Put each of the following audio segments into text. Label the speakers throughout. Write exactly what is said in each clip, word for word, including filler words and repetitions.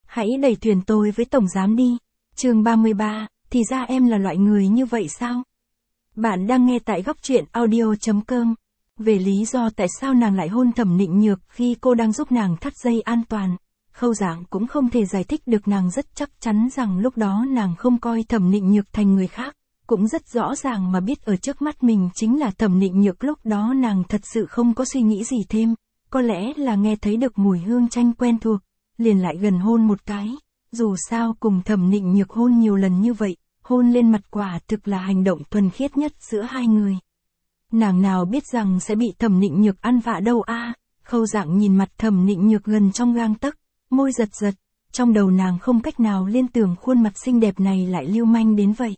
Speaker 1: Hãy đẩy thuyền tôi với tổng giám đi. Chương ba mươi ba, thì ra em là loại người như vậy sao? Bạn đang nghe tại góc truyện audio chấm com. Về lý do tại sao nàng lại hôn Thẩm Nịnh Nhược khi cô đang giúp nàng thắt dây an toàn, Khâu Dạng cũng không thể giải thích được. Nàng rất chắc chắn rằng lúc đó nàng không coi Thẩm Nịnh Nhược thành người khác, cũng rất rõ ràng mà biết ở trước mắt mình chính là Thẩm Nịnh Nhược. Lúc đó nàng thật sự không có suy nghĩ gì thêm, có lẽ là nghe thấy được mùi hương chanh quen thuộc, liền lại gần hôn một cái. Dù sao cùng Thẩm Nịnh Nhược hôn nhiều lần như vậy, hôn lên mặt quả thực là hành động thuần khiết nhất giữa hai người. Nàng nào biết rằng sẽ bị Thẩm Nịnh Nhược ăn vạ đâu a. À. Khâu Dạng nhìn mặt Thẩm Nịnh Nhược gần trong gang tấc, môi giật giật, trong đầu nàng không cách nào liên tưởng khuôn mặt xinh đẹp này lại lưu manh đến vậy.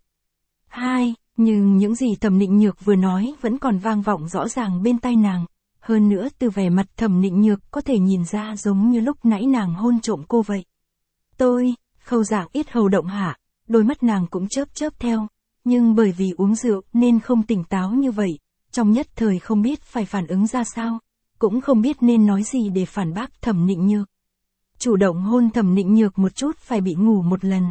Speaker 1: Hai, nhưng những gì Thẩm Nịnh Nhược vừa nói vẫn còn vang vọng rõ ràng bên tai nàng, hơn nữa từ vẻ mặt Thẩm Nịnh Nhược có thể nhìn ra giống như lúc nãy nàng hôn trộm cô vậy. Tôi, Khâu Dạng ít hầu động hạ, đôi mắt nàng cũng chớp chớp theo, nhưng bởi vì uống rượu nên không tỉnh táo như vậy, trong nhất thời không biết phải phản ứng ra sao, cũng không biết nên nói gì để phản bác Thẩm Nịnh Nhược. Chủ động hôn Thẩm Nịnh Nhược một chút phải bị ngủ một lần.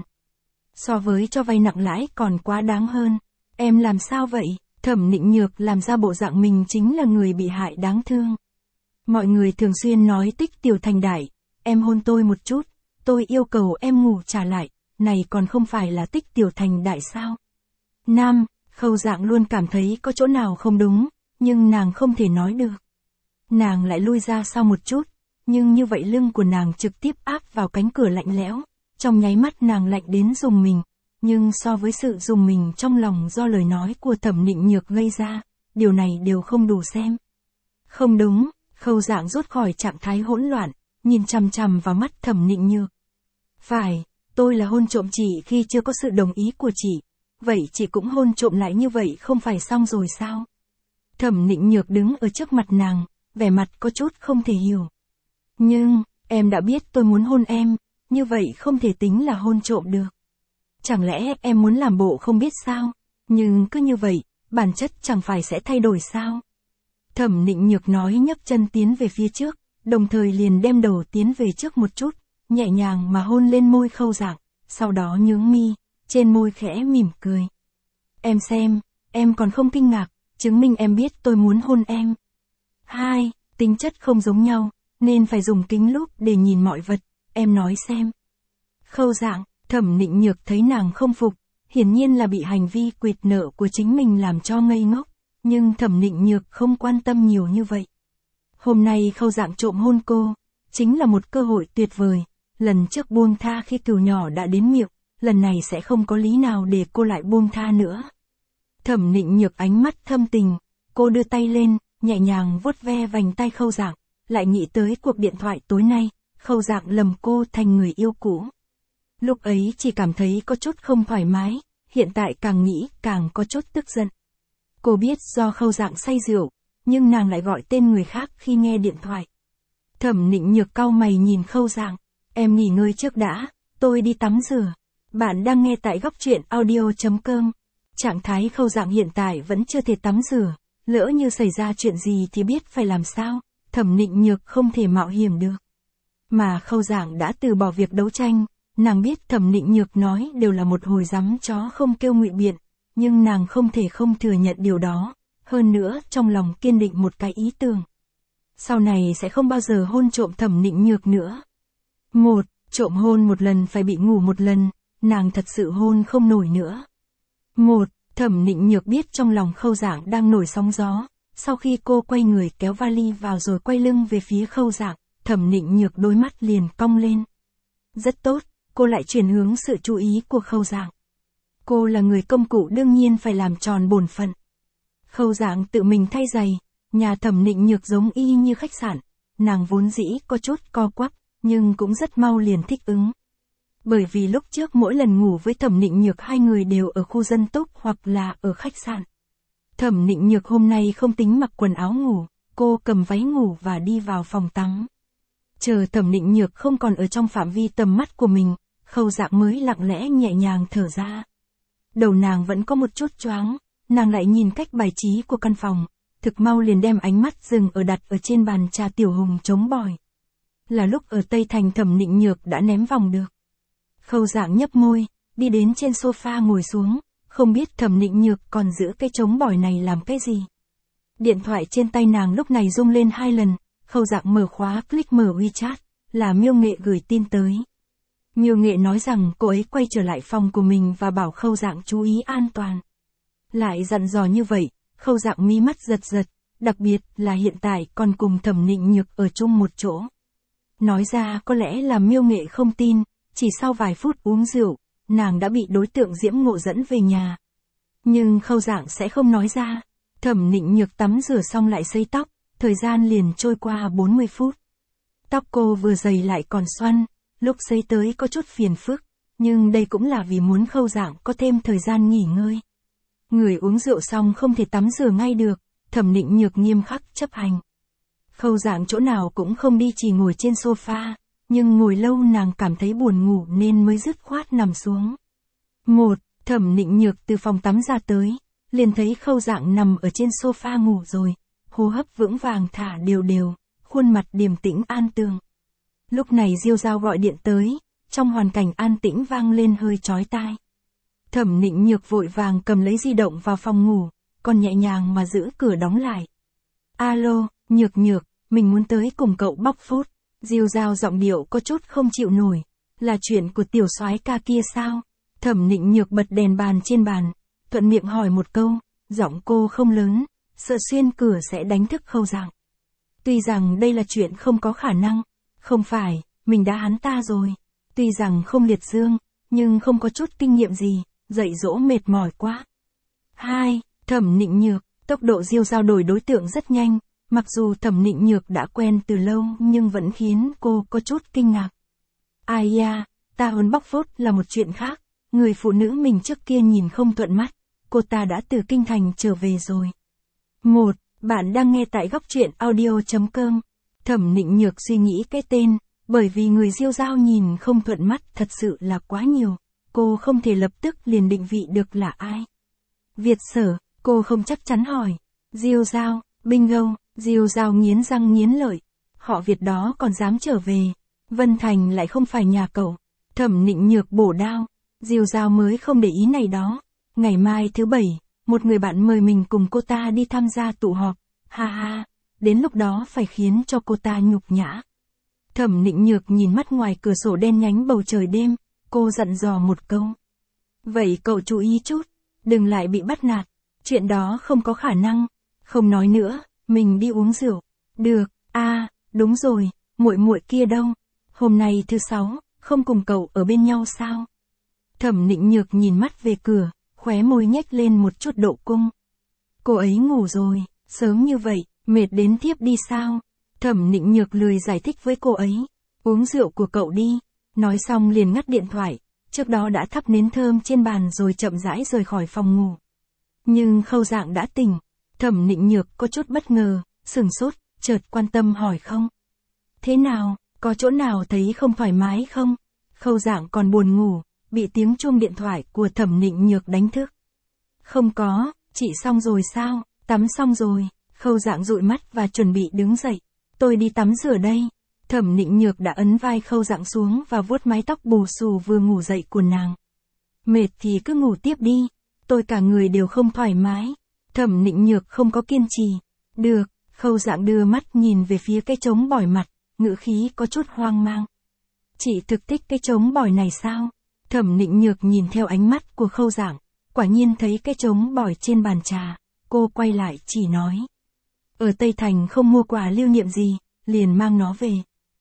Speaker 1: So với cho vay nặng lãi còn quá đáng hơn. Em làm sao vậy? Thẩm Nịnh Nhược làm ra bộ dạng mình chính là người bị hại đáng thương. Mọi người thường xuyên nói tích tiểu thành đại, em hôn tôi một chút, tôi yêu cầu em ngủ trả lại, này còn không phải là tích tiểu thành đại sao? Nam, Khâu Dạng luôn cảm thấy có chỗ nào không đúng, nhưng nàng không thể nói được. Nàng lại lui ra sau một chút, nhưng như vậy lưng của nàng trực tiếp áp vào cánh cửa lạnh lẽo, trong nháy mắt nàng lạnh đến rùng mình, nhưng so với sự rùng mình trong lòng do lời nói của Thẩm Nịnh Nhược gây ra, điều này đều không đủ xem. Không đúng, Khâu Dạng rút khỏi trạng thái hỗn loạn, nhìn chằm chằm vào mắt Thẩm Nịnh Nhược. Phải, tôi là hôn trộm chị khi chưa có sự đồng ý của chị, vậy chị cũng hôn trộm lại như vậy không phải xong rồi sao? Thẩm Nịnh Nhược đứng ở trước mặt nàng, vẻ mặt có chút không thể hiểu. Nhưng, em đã biết tôi muốn hôn em, như vậy không thể tính là hôn trộm được. Chẳng lẽ em muốn làm bộ không biết sao? Nhưng cứ như vậy, bản chất chẳng phải sẽ thay đổi sao? Thẩm Nịnh Nhược nói nhấc chân tiến về phía trước, đồng thời liền đem đầu tiến về trước một chút, nhẹ nhàng mà hôn lên môi Khâu Dạng, sau đó nhướng mi, trên môi khẽ mỉm cười. Em xem, em còn không kinh ngạc, chứng minh em biết tôi muốn hôn em. Hai, tính chất không giống nhau, nên phải dùng kính lúp để nhìn mọi vật, em nói xem. Khâu Dạng, Thẩm Nịnh Nhược thấy nàng không phục, hiển nhiên là bị hành vi quỵt nợ của chính mình làm cho ngây ngốc, nhưng Thẩm Nịnh Nhược không quan tâm nhiều như vậy. Hôm nay Khâu Dạng trộm hôn cô, chính là một cơ hội tuyệt vời, lần trước buông tha khi cừu nhỏ đã đến miệng, lần này sẽ không có lý nào để cô lại buông tha nữa. Thẩm Nịnh Nhược ánh mắt thâm tình, cô đưa tay lên, nhẹ nhàng vuốt ve vành tay Khâu Dạng, lại nghĩ tới cuộc điện thoại tối nay, Khâu Dạng lầm cô thành người yêu cũ. Lúc ấy chỉ cảm thấy có chút không thoải mái, hiện tại càng nghĩ càng có chút tức giận. Cô biết do Khâu Dạng say rượu, nhưng nàng lại gọi tên người khác khi nghe điện thoại. Thẩm Nịnh Nhược cau mày nhìn Khâu Dạng, em nghỉ ngơi trước đã, tôi đi tắm rửa. Bạn đang nghe tại góc truyện audio chấm com. Trạng thái Khâu Dạng hiện tại vẫn chưa thể tắm rửa, lỡ như xảy ra chuyện gì thì biết phải làm sao, Thẩm Nịnh Nhược không thể mạo hiểm được. Mà Khâu Dạng đã từ bỏ việc đấu tranh, nàng biết Thẩm Nịnh Nhược nói đều là một hồi giấm chó không kêu ngụy biện, nhưng nàng không thể không thừa nhận điều đó, hơn nữa trong lòng kiên định một cái ý tưởng. Sau này sẽ không bao giờ hôn trộm Thẩm Nịnh Nhược nữa. Một, trộm hôn một lần phải bị ngủ một lần, nàng thật sự hôn không nổi nữa. Một, Thẩm Nịnh Nhược biết trong lòng Khâu Dạng đang nổi sóng gió, sau khi cô quay người kéo vali vào rồi quay lưng về phía Khâu Dạng, Thẩm Nịnh Nhược đôi mắt liền cong lên. Rất tốt, cô lại chuyển hướng sự chú ý của Khâu Dạng. Cô là người công cụ đương nhiên phải làm tròn bổn phận. Khâu Dạng tự mình thay giày, nhà Thẩm Nịnh Nhược giống y như khách sạn, nàng vốn dĩ có chút co quắp, nhưng cũng rất mau liền thích ứng. Bởi vì lúc trước mỗi lần ngủ với Thẩm Nịnh Nhược hai người đều ở khu dân túc hoặc là ở khách sạn. Thẩm Nịnh Nhược hôm nay không tính mặc quần áo ngủ, cô cầm váy ngủ và đi vào phòng tắm. Chờ Thẩm Nịnh Nhược không còn ở trong phạm vi tầm mắt của mình, Khâu Dạng mới lặng lẽ nhẹ nhàng thở ra. Đầu nàng vẫn có một chút choáng, nàng lại nhìn cách bài trí của căn phòng, thực mau liền đem ánh mắt dừng ở đặt ở trên bàn trà tiểu hùng chống bỏi. là lúc ở Tây Thành Thẩm Nịnh Nhược đã ném vòng được. Khâu Dạng nhấp môi, đi đến trên sofa ngồi xuống, không biết Thẩm Nịnh Nhược còn giữ cái trống bỏi này làm cái gì. Điện thoại trên tay nàng lúc này rung lên hai lần, Khâu Dạng mở khóa click mở WeChat, là Miêu Nghệ gửi tin tới. Miêu Nghệ nói rằng cô ấy quay trở lại phòng của mình và bảo Khâu Dạng chú ý an toàn. Lại dặn dò như vậy, Khâu Dạng mí mắt giật giật, đặc biệt là hiện tại còn cùng Thẩm Nịnh Nhược ở chung một chỗ. Nói ra có lẽ là Miêu Nghệ không tin, chỉ sau vài phút uống rượu, nàng đã bị đối tượng Diễm Ngộ dẫn về nhà. Nhưng Khâu Dạng sẽ không nói ra. Thẩm Nịnh Nhược tắm rửa xong lại sấy tóc, thời gian liền trôi qua bốn mươi phút. Tóc cô vừa dày lại còn xoăn, lúc sấy tới có chút phiền phức, nhưng đây cũng là vì muốn Khâu Dạng có thêm thời gian nghỉ ngơi. Người uống rượu xong không thể tắm rửa ngay được, Thẩm Nịnh Nhược nghiêm khắc chấp hành. Khâu Dạng chỗ nào cũng không đi, chỉ ngồi trên sofa, nhưng ngồi lâu nàng cảm thấy buồn ngủ nên mới dứt khoát nằm xuống. Một, Thẩm Nịnh Nhược từ phòng tắm ra tới, liền thấy Khâu Dạng nằm ở trên sofa ngủ rồi, hô hấp vững vàng thả đều đều, khuôn mặt điềm tĩnh an tường. Lúc này Diêu Dao gọi điện tới, trong hoàn cảnh an tĩnh vang lên hơi chói tai. Thẩm Nịnh Nhược vội vàng cầm lấy di động vào phòng ngủ, còn nhẹ nhàng mà giữ cửa đóng lại. Alo, Nhược Nhược, mình muốn tới cùng cậu bóc phốt. Diêu Dao giọng điệu có chút không chịu nổi. Là chuyện của tiểu soái ca kia sao? Thẩm Nịnh Nhược bật đèn bàn trên bàn, thuận miệng hỏi một câu, giọng cô không lớn, sợ xuyên cửa sẽ đánh thức Khâu Dạng. Tuy rằng đây là chuyện không có khả năng, không phải, mình đã hắn ta rồi. Tuy rằng không liệt dương, nhưng không có chút kinh nghiệm gì, dạy dỗ mệt mỏi quá. Hai, Thẩm Nịnh Nhược, tốc độ Diêu Dao đổi đối tượng rất nhanh, mặc dù Thẩm Nịnh Nhược đã quen từ lâu nhưng vẫn khiến cô có chút kinh ngạc. Ai da, ta huấn bóc phốt là một chuyện khác, người phụ nữ mình trước kia nhìn không thuận mắt, cô ta đã từ kinh thành trở về rồi. Một, bạn đang nghe tại góc truyện audio chấm com. Thẩm Nịnh Nhược suy nghĩ cái tên, bởi vì người Diêu Dao nhìn không thuận mắt thật sự là quá nhiều, cô không thể lập tức liền định vị được là ai. Việt Sở, cô không chắc chắn hỏi. Diêu Dao, bingo, Diêu Dao nghiến răng nghiến lợi. Họ Việt đó còn dám trở về. Vân Thành lại không phải nhà cậu. Thẩm Nịnh Nhược bổ đao. Diêu Dao mới không để ý này đó. Ngày mai thứ bảy, một người bạn mời mình cùng cô ta đi tham gia tụ họp. Ha ha, đến lúc đó phải khiến cho cô ta nhục nhã. Thẩm Nịnh Nhược nhìn mắt ngoài cửa sổ đen nhánh bầu trời đêm, cô dặn dò một câu. Vậy cậu chú ý chút, đừng lại bị bắt nạt. Chuyện đó không có khả năng. Không nói nữa, mình đi uống rượu. Được, a, à, đúng rồi, muội muội kia đâu? Hôm nay thứ sáu, không cùng cậu ở bên nhau sao? Thẩm Nịnh Nhược nhìn mắt về cửa, khóe môi nhếch lên một chút độ cung. Cô ấy ngủ rồi, sớm như vậy, mệt đến thiếp đi sao? Thẩm Nịnh Nhược lười giải thích với cô ấy. Uống rượu của cậu đi. Nói xong liền ngắt điện thoại, trước đó đã thắp nến thơm trên bàn rồi chậm rãi rời khỏi phòng ngủ. Nhưng Khâu Dạng đã tỉnh. Thẩm Nịnh Nhược có chút bất ngờ, sửng sốt, chợt quan tâm hỏi không. Thế nào, có chỗ nào thấy không thoải mái không? Khâu Dạng còn buồn ngủ, bị tiếng chuông điện thoại của Thẩm Nịnh Nhược đánh thức. Không có, chị xong rồi sao? Tắm xong rồi. Khâu Dạng dụi mắt và chuẩn bị đứng dậy. Tôi đi tắm rửa đây. Thẩm Nịnh Nhược đã ấn vai Khâu Dạng xuống và vuốt mái tóc bù xù vừa ngủ dậy của nàng. Mệt thì cứ ngủ tiếp đi. Tôi cả người đều không thoải mái. Thẩm Nịnh Nhược không có kiên trì. Được, Khâu Dạng đưa mắt nhìn về phía cái trống bỏi mặt, ngữ khí có chút hoang mang. Chị thực thích cái trống bỏi này sao? Thẩm Nịnh Nhược nhìn theo ánh mắt của Khâu Dạng, quả nhiên thấy cái trống bỏi trên bàn trà, cô quay lại chỉ nói. Ở Tây Thành không mua quà lưu niệm gì, liền mang nó về.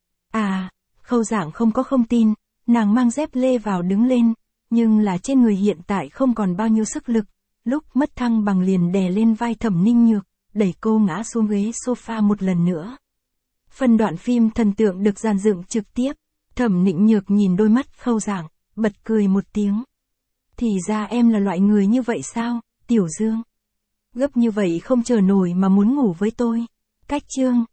Speaker 1: À, Khâu Dạng không có không tin, nàng mang dép lê vào đứng lên, nhưng là trên người hiện tại không còn bao nhiêu sức lực, lúc mất thăng bằng liền đè lên vai Thẩm Nịnh Nhược, đẩy cô ngã xuống ghế sofa một lần nữa. Phần đoạn phim thần tượng được dàn dựng trực tiếp, Thẩm Nịnh Nhược nhìn đôi mắt Khâu Dạng, bật cười một tiếng. Thì ra em là loại người như vậy sao, Tiểu Dương? Gấp như vậy không chờ nổi mà muốn ngủ với tôi. Cách chương.